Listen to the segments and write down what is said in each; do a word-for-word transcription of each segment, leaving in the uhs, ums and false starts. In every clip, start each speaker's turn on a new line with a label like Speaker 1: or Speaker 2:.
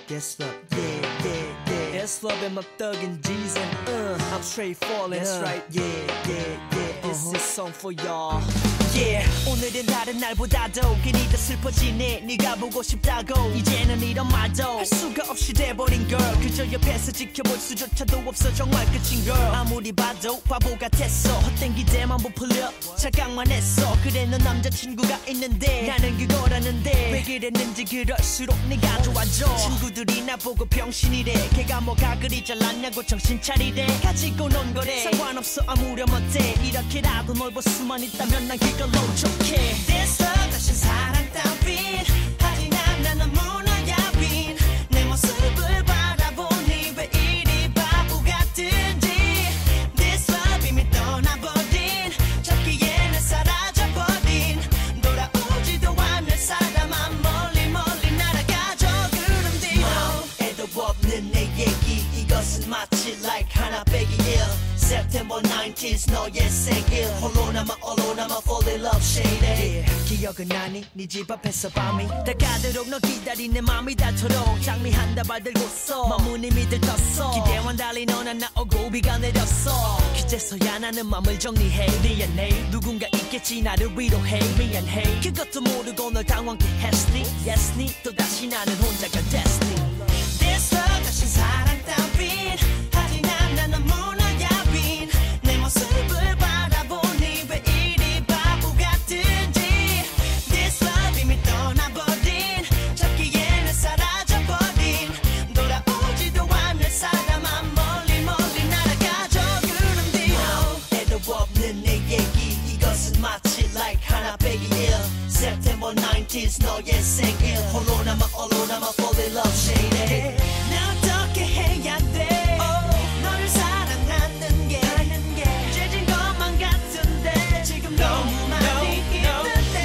Speaker 1: This love, yeah, yeah, yeah. This love and my thuggin' G's and uh, I'm straight falling. That's uh. right, yeah, yeah, yeah. This uh-huh. is song for y'all. Yeah, 오늘은 다른 날보다도 괜히 더 슬퍼지네. 네가 보고 싶다고 이제는 이런 말도 할 수가 없이 돼버린 girl. 그저 옆에서 지켜볼 수조차도 없어. 정말 끝인 girl. 아무리 봐도 바보 같았어. 헛된 기대만 부풀려 착각만 했어. 그래 넌 남자친구가 있는데 나는 그거라는데 왜 그랬는지 그럴수록 네가 좋아져. 친구들이 나보고 병신이래. 걔가 뭐가 그리 잘났냐고 정신 차리래. 가지고 논 거래. 상관없어 아무렴 어때. 이렇게라도 널 볼 수만 있다면 난 그걸로 좋게. This love 다신 사랑 따윈 하지만 난 너무나 야윈. 내 모습을 바라보니 왜 이리 바보 같은지. This love 이미 떠나버린 찾기에는 사라져버린 돌아오지도 않을 사람만 멀리 멀리 날아가죠. 구름 뒤로 애도 없는 내 얘기. 이것은 마치 like 하나 빼기 일. September nineteenth 너의 생일. 홀로 남아 홀로 남아 fall in love shady. yeah. 기억은 나니 네 집 앞에서 밤이 다가도록 너 기다린 내 맘이 닳도록 장미 한 다발 들고서 마음은 이미 들떴어. 기대와는 달리 넌 안 나오고 비가 내렸어. 그제서야 나는 맘을 정리해. 미안해 누군가 있겠지 나를 위로해. 미안해 그것도 모르고 널 당황케 했으니 yes 니 또다시 나는 혼자가 됐으니. This love 다신 사랑 따윈 하지만 난 너무나 야윈. 내 모습을 바라보니 왜 이리 바보 같은지. This love 이미 떠나버린 찾기에는 사라져버린 돌아오지도 않을 사람만 멀리 멀리 날아가죠. 구름 뒤로 애도 없는 내 얘기. 이것은 마치 like 하나 빼기 일. September nineteenth 너의 생일. 홀로 남아 홀로 남아 fall in love shady. 나 어떻게 해야 돼. 너를 사랑하는 게 죄진 것만 같은데 지금 너무 많이 힘든데.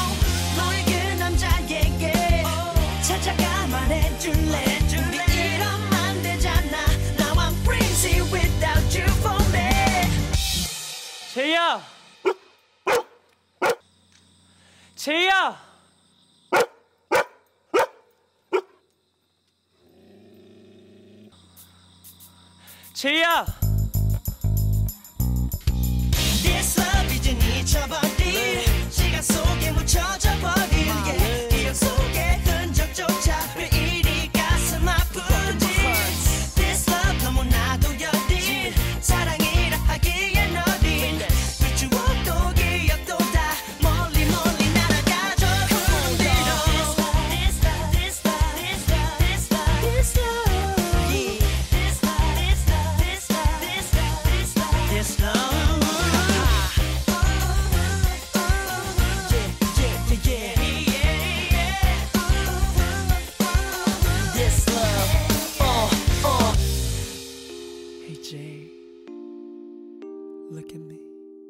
Speaker 1: 너의 그 남자에게 찾아가 말해줄래. 우리 이러면 안 되잖아. Now I'm crazy without you for me. 제이야 제이야 제이야. This love 이젠 잊혀버린 시간 속에 묻혀져 버린 yeah. 기억 속에 흔적조차 왜 이리 가슴 아픈지. This love 너무나도 여린 사랑이라 하기엔 어린 그 추억도 기억도 다 멀리 멀리 날아가죠. 구름 뒤로 This love This love This love This love This love yeah. This love, yeah, yeah, yeah, yeah. This love, uh, uh. Hey Jay, look at me.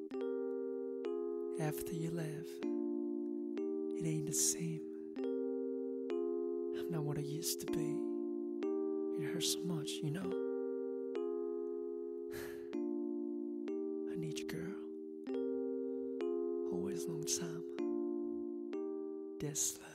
Speaker 1: After you left, it ain't the same. I'm not what I used to be. It hurts so much, you know. I need you, girl. Always long time. This love.